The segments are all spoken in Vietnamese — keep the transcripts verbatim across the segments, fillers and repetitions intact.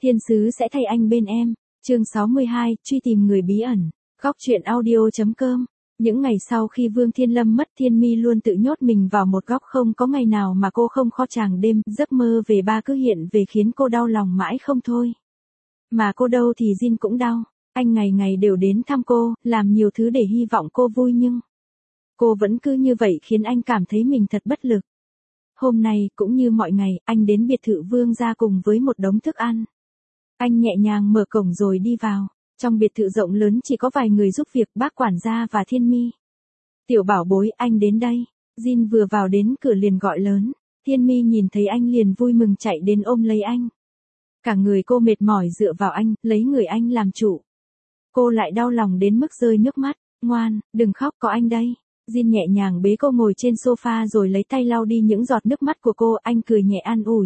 Thiên sứ sẽ thay anh bên em. Chương sáu mươi hai, truy tìm người bí ẩn. Góc truyện audio chấm com. Những ngày sau khi Vương Thiên Lâm mất, Thiên Mi luôn tự nhốt mình vào một góc, không có ngày nào mà cô không khó tràng đêm, giấc mơ về ba cứ hiện về khiến cô đau lòng mãi không thôi. Mà cô đâu thì Jin cũng đau, anh ngày ngày đều đến thăm cô, làm nhiều thứ để hy vọng cô vui nhưng cô vẫn cứ như vậy khiến anh cảm thấy mình thật bất lực. Hôm nay, cũng như mọi ngày, anh đến biệt thự Vương gia cùng với một đống thức ăn. Anh nhẹ nhàng mở cổng rồi đi vào. Trong biệt thự rộng lớn chỉ có vài người giúp việc, bác quản gia và Thiên Mi. Tiểu bảo bối, anh đến đây. Jin vừa vào đến cửa liền gọi lớn. Thiên Mi nhìn thấy anh liền vui mừng chạy đến ôm lấy anh. Cả người cô mệt mỏi dựa vào anh, lấy người anh làm chủ. Cô lại đau lòng đến mức rơi nước mắt. Ngoan, đừng khóc, có anh đây. Jin nhẹ nhàng bế cô ngồi trên sofa rồi lấy tay lau đi những giọt nước mắt của cô, anh cười nhẹ an ủi.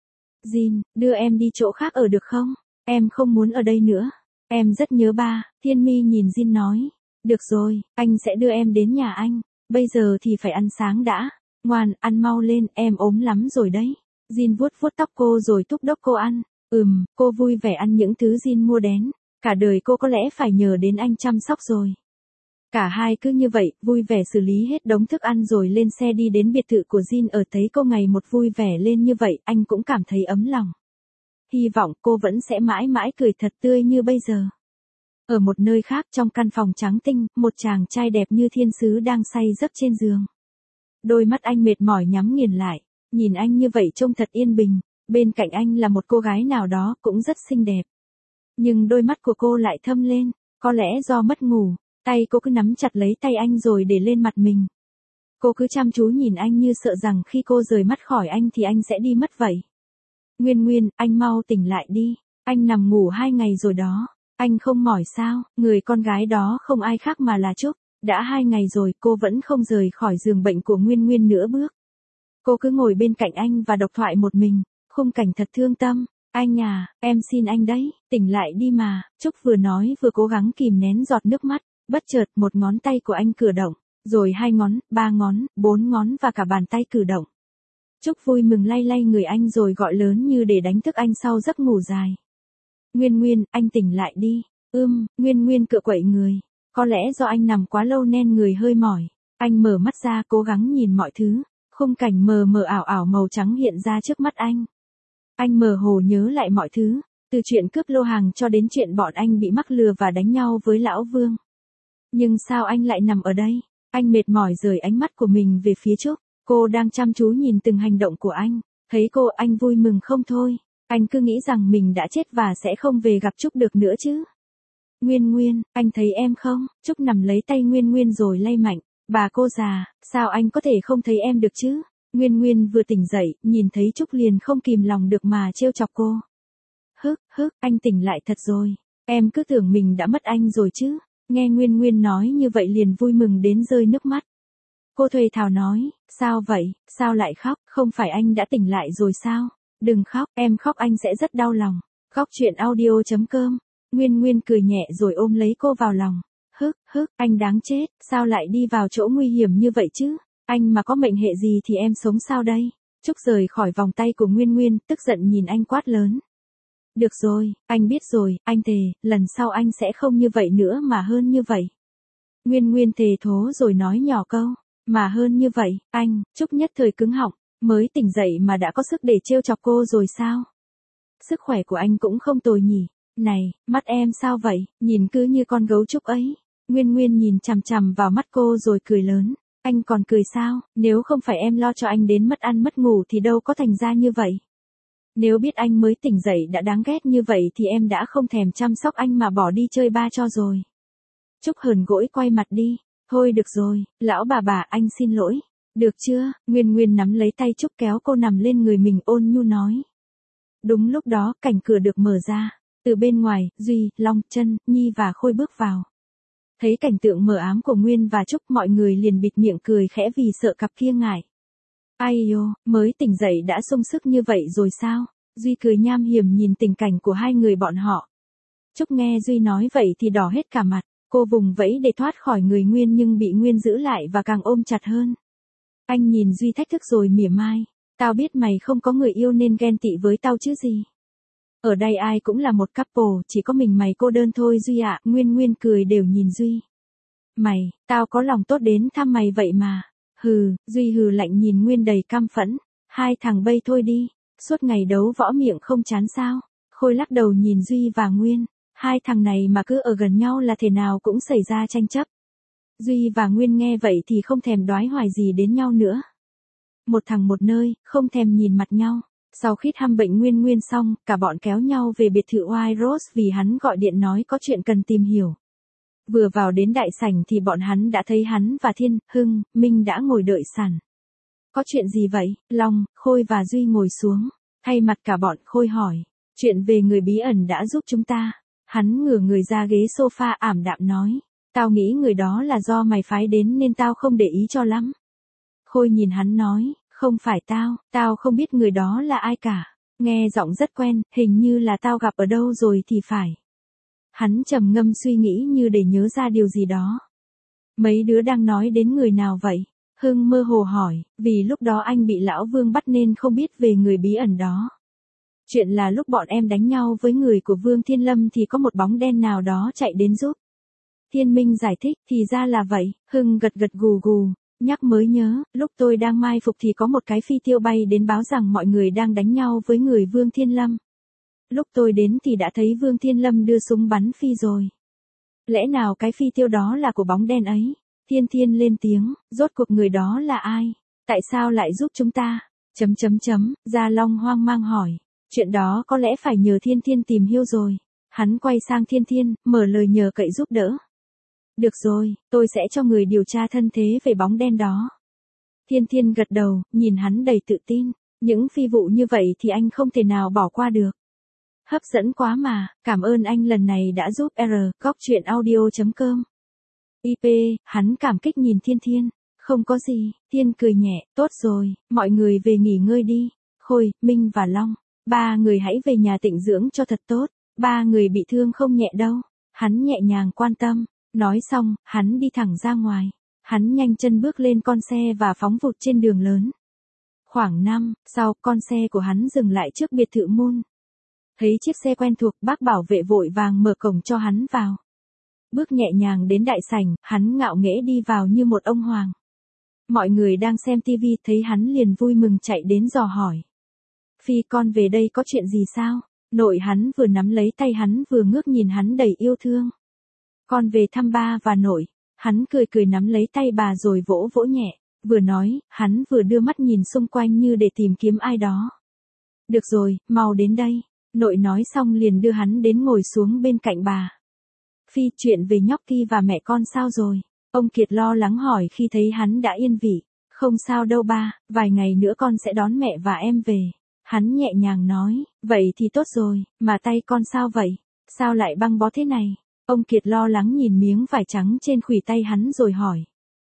Jin, đưa em đi chỗ khác ở được không? Em không muốn ở đây nữa. Em rất nhớ ba. Thiên Mi nhìn Jin nói. Được rồi, anh sẽ đưa em đến nhà anh. Bây giờ thì phải ăn sáng đã. Ngoan, ăn mau lên, em ốm lắm rồi đấy. Jin vuốt vuốt tóc cô rồi thúc đốc cô ăn. Ừm, cô vui vẻ ăn những thứ Jin mua đến. Cả đời cô có lẽ phải nhờ đến anh chăm sóc rồi. Cả hai cứ như vậy, vui vẻ xử lý hết đống thức ăn rồi lên xe đi đến biệt thự của Jin. Ở thấy cô ngày một vui vẻ lên như vậy, anh cũng cảm thấy ấm lòng. Hy vọng cô vẫn sẽ mãi mãi cười thật tươi như bây giờ. Ở một nơi khác, trong căn phòng trắng tinh, một chàng trai đẹp như thiên sứ đang say giấc trên giường. Đôi mắt anh mệt mỏi nhắm nghiền lại, nhìn anh như vậy trông thật yên bình. Bên cạnh anh là một cô gái nào đó cũng rất xinh đẹp. Nhưng đôi mắt của cô lại thâm lên, có lẽ do mất ngủ. Tay cô cứ nắm chặt lấy tay anh rồi để lên mặt mình. Cô cứ chăm chú nhìn anh như sợ rằng khi cô rời mắt khỏi anh thì anh sẽ đi mất vậy. Nguyên Nguyên, anh mau tỉnh lại đi. Anh nằm ngủ hai ngày rồi đó. Anh không mỏi sao? Người con gái đó không ai khác mà là Trúc. Đã hai ngày rồi cô vẫn không rời khỏi giường bệnh của Nguyên Nguyên nửa bước. Cô cứ ngồi bên cạnh anh và độc thoại một mình. Khung cảnh thật thương tâm. Anh à, em xin anh đấy, tỉnh lại đi mà. Trúc vừa nói vừa cố gắng kìm nén giọt nước mắt. Bất chợt một ngón tay của anh cử động. Rồi hai ngón, ba ngón, bốn ngón và cả bàn tay cử động. Trúc vui mừng lay lay người anh rồi gọi lớn như để đánh thức anh sau giấc ngủ dài. Nguyên Nguyên, anh tỉnh lại đi. Ưm, Nguyên Nguyên cựa quậy người. Có lẽ do anh nằm quá lâu nên người hơi mỏi. Anh mở mắt ra cố gắng nhìn mọi thứ. Khung cảnh mờ mờ ảo ảo màu trắng hiện ra trước mắt anh. Anh mơ hồ nhớ lại mọi thứ. Từ chuyện cướp lô hàng cho đến chuyện bọn anh bị mắc lừa và đánh nhau với lão Vương. Nhưng sao anh lại nằm ở đây? Anh mệt mỏi rời ánh mắt của mình về phía Trúc. Cô đang chăm chú nhìn từng hành động của anh. Thấy cô, anh vui mừng không thôi. Anh cứ nghĩ rằng mình đã chết và sẽ không về gặp Trúc được nữa chứ. Nguyên Nguyên, anh thấy em không? Trúc nằm lấy tay Nguyên Nguyên rồi lay mạnh. Bà cô già, sao anh có thể không thấy em được chứ? Nguyên Nguyên vừa tỉnh dậy, nhìn thấy Trúc liền không kìm lòng được mà trêu chọc cô. Hức, hức, anh tỉnh lại thật rồi. Em cứ tưởng mình đã mất anh rồi chứ. Nghe Nguyên Nguyên nói như vậy liền vui mừng đến rơi nước mắt. Cô thuê thào nói, sao vậy, sao lại khóc, không phải anh đã tỉnh lại rồi sao? Đừng khóc, em khóc anh sẽ rất đau lòng. Góc truyện audio chấm com. Nguyên Nguyên cười nhẹ rồi ôm lấy cô vào lòng. Hức, hức, anh đáng chết, sao lại đi vào chỗ nguy hiểm như vậy chứ? Anh mà có mệnh hệ gì thì em sống sao đây? Trúc rời khỏi vòng tay của Nguyên Nguyên, tức giận nhìn anh quát lớn. Được rồi, anh biết rồi, anh thề, lần sau anh sẽ không như vậy nữa mà hơn như vậy. Nguyên Nguyên thề thố rồi nói nhỏ câu, mà hơn như vậy, anh. Trúc nhất thời cứng họng, mới tỉnh dậy mà đã có sức để trêu chọc cô rồi sao? Sức khỏe của anh cũng không tồi nhỉ. Này, mắt em sao vậy, nhìn cứ như con gấu trúc ấy. Nguyên Nguyên nhìn chằm chằm vào mắt cô rồi cười lớn. Anh còn cười sao, nếu không phải em lo cho anh đến mất ăn mất ngủ thì đâu có thành ra như vậy. Nếu biết anh mới tỉnh dậy đã đáng ghét như vậy thì em đã không thèm chăm sóc anh mà bỏ đi chơi ba cho rồi. Trúc hờn gỗi quay mặt đi. Thôi được rồi, lão bà bà anh xin lỗi. Được chưa? Nguyên Nguyên nắm lấy tay Trúc kéo cô nằm lên người mình ôn nhu nói. Đúng lúc đó cảnh cửa được mở ra. Từ bên ngoài, Duy, Long, Trân, Nhi và Khôi bước vào. Thấy cảnh tượng mờ ám của Nguyên và Trúc mọi người liền bịt miệng cười khẽ vì sợ cặp kia ngại. Ai yo, mới tỉnh dậy đã sung sức như vậy rồi sao? Duy cười nham hiểm nhìn tình cảnh của hai người bọn họ. Trúc nghe Duy nói vậy thì đỏ hết cả mặt. Cô vùng vẫy để thoát khỏi người Nguyên nhưng bị Nguyên giữ lại và càng ôm chặt hơn. Anh nhìn Duy thách thức rồi mỉa mai. Tao biết mày không có người yêu nên ghen tị với tao chứ gì. Ở đây ai cũng là một couple, chỉ có mình mày cô đơn thôi Duy ạ. Nguyên Nguyên cười đều nhìn Duy. Mày, tao có lòng tốt đến thăm mày vậy mà. Hừ, Duy hừ lạnh nhìn Nguyên đầy căm phẫn. Hai thằng bây thôi đi, suốt ngày đấu võ miệng không chán sao. Khôi lắc đầu nhìn Duy và Nguyên. Hai thằng này mà cứ ở gần nhau là thể nào cũng xảy ra tranh chấp. Duy và Nguyên nghe vậy thì không thèm đoái hoài gì đến nhau nữa. Một thằng một nơi, không thèm nhìn mặt nhau. Sau khi thăm bệnh Nguyên Nguyên xong, cả bọn kéo nhau về biệt thự White Rose vì hắn gọi điện nói có chuyện cần tìm hiểu. Vừa vào đến đại sảnh thì bọn hắn đã thấy hắn và Thiên, Hưng, Minh đã ngồi đợi sẵn. Có chuyện gì vậy? Long, Khôi và Duy ngồi xuống. Thay mặt cả bọn, Khôi hỏi. Chuyện về người bí ẩn đã giúp chúng ta. Hắn ngửa người ra ghế sofa ảm đạm nói. Tao nghĩ người đó là do mày phái đến nên tao không để ý cho lắm. Khôi nhìn hắn nói. Không phải tao, tao không biết người đó là ai cả. Nghe giọng rất quen, hình như là tao gặp ở đâu rồi thì phải. Hắn trầm ngâm suy nghĩ như để nhớ ra điều gì đó. Mấy đứa đang nói đến người nào vậy? Hưng mơ hồ hỏi, vì lúc đó anh bị lão Vương bắt nên không biết về người bí ẩn đó. Chuyện là lúc bọn em đánh nhau với người của Vương Thiên Lâm thì có một bóng đen nào đó chạy đến giúp. Thiên Minh giải thích, thì ra là vậy. Hưng gật gật gù gù. Nhắc mới nhớ, lúc tôi đang mai phục thì có một cái phi tiêu bay đến báo rằng mọi người đang đánh nhau với người Vương Thiên Lâm. Lúc tôi đến thì đã thấy Vương Thiên Lâm đưa súng bắn phi rồi. Lẽ nào cái phi tiêu đó là của bóng đen ấy? Thiên Thiên lên tiếng, rốt cuộc người đó là ai? Tại sao lại giúp chúng ta? Chấm chấm chấm, Gia Long hoang mang hỏi. Chuyện đó có lẽ phải nhờ Thiên Thiên tìm hiểu rồi. Hắn quay sang Thiên Thiên, mở lời nhờ cậy giúp đỡ. Được rồi, tôi sẽ cho người điều tra thân thế về bóng đen đó. Thiên Thiên gật đầu, nhìn hắn đầy tự tin. Những phi vụ như vậy thì anh không thể nào bỏ qua được. Hấp dẫn quá mà, cảm ơn anh lần này đã giúp R, góc chuyện audio chấm com. i pê, hắn cảm kích nhìn Thiên Thiên. Không có gì, Thiên cười nhẹ, tốt rồi, mọi người về nghỉ ngơi đi. Khôi, Minh và Long, ba người hãy về nhà tịnh dưỡng cho thật tốt. Ba người bị thương không nhẹ đâu. Hắn nhẹ nhàng quan tâm. Nói xong, hắn đi thẳng ra ngoài. Hắn nhanh chân bước lên con xe và phóng vụt trên đường lớn. Khoảng năm sau, con xe của hắn dừng lại trước biệt thự Moon. Thấy chiếc xe quen thuộc, bác bảo vệ vội vàng mở cổng cho hắn vào. Bước nhẹ nhàng đến đại sảnh, hắn ngạo nghễ đi vào như một ông hoàng. Mọi người đang xem tivi thấy hắn liền vui mừng chạy đến dò hỏi. Phi con về đây có chuyện gì sao? Nội hắn vừa nắm lấy tay hắn vừa ngước nhìn hắn đầy yêu thương. Con về thăm ba và nội. Hắn cười cười nắm lấy tay bà rồi vỗ vỗ nhẹ. Vừa nói, hắn vừa đưa mắt nhìn xung quanh như để tìm kiếm ai đó. Được rồi, mau đến đây. Nội nói xong liền đưa hắn đến ngồi xuống bên cạnh bà. Phi, chuyện về nhóc Ki và mẹ con sao rồi? Ông Kiệt lo lắng hỏi khi thấy hắn đã yên vị. Không sao đâu ba, vài ngày nữa con sẽ đón mẹ và em về. Hắn nhẹ nhàng nói, vậy thì tốt rồi, mà tay con sao vậy? Sao lại băng bó thế này? Ông Kiệt lo lắng nhìn miếng vải trắng trên khuỷu tay hắn rồi hỏi.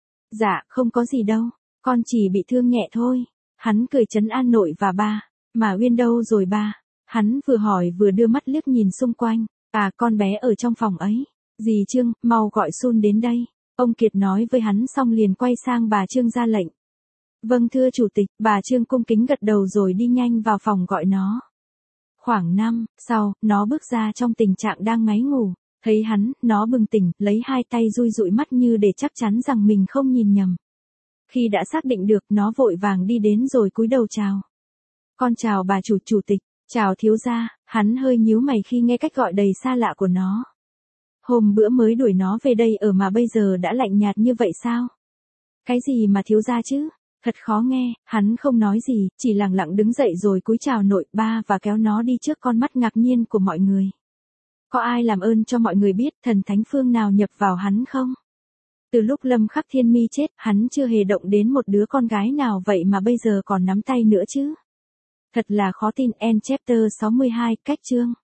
Dạ, không có gì đâu, con chỉ bị thương nhẹ thôi. Hắn cười trấn an nội và ba. Mà Uyên đâu rồi ba? Hắn vừa hỏi vừa đưa mắt liếc nhìn xung quanh. À, con bé ở trong phòng ấy. Dì Trương, mau gọi Sun đến đây. Ông Kiệt nói với hắn xong liền quay sang bà Trương ra lệnh. Vâng thưa chủ tịch, bà Trương cung kính gật đầu rồi đi nhanh vào phòng gọi nó. Khoảng năm sau, nó bước ra trong tình trạng đang ngáy ngủ. Thấy hắn, nó bừng tỉnh, lấy hai tay dui dụi mắt như để chắc chắn rằng mình không nhìn nhầm. Khi đã xác định được, nó vội vàng đi đến rồi cúi đầu chào. Con chào bà chủ chủ tịch, chào thiếu gia. Hắn hơi nhíu mày khi nghe cách gọi đầy xa lạ của nó. Hôm bữa mới đuổi nó về đây ở mà bây giờ đã lạnh nhạt như vậy sao? Cái gì mà thiếu gia chứ? Thật khó nghe. Hắn không nói gì, chỉ lặng lặng đứng dậy rồi cúi chào nội ba và kéo nó đi trước con mắt ngạc nhiên của mọi người. Có ai làm ơn cho mọi người biết thần thánh phương nào nhập vào hắn không? Từ lúc Lâm Khắc Thiên Mi chết, hắn chưa hề động đến một đứa con gái nào vậy mà bây giờ còn nắm tay nữa chứ? Thật là khó tin. End chapter sáu mươi hai, cách chương.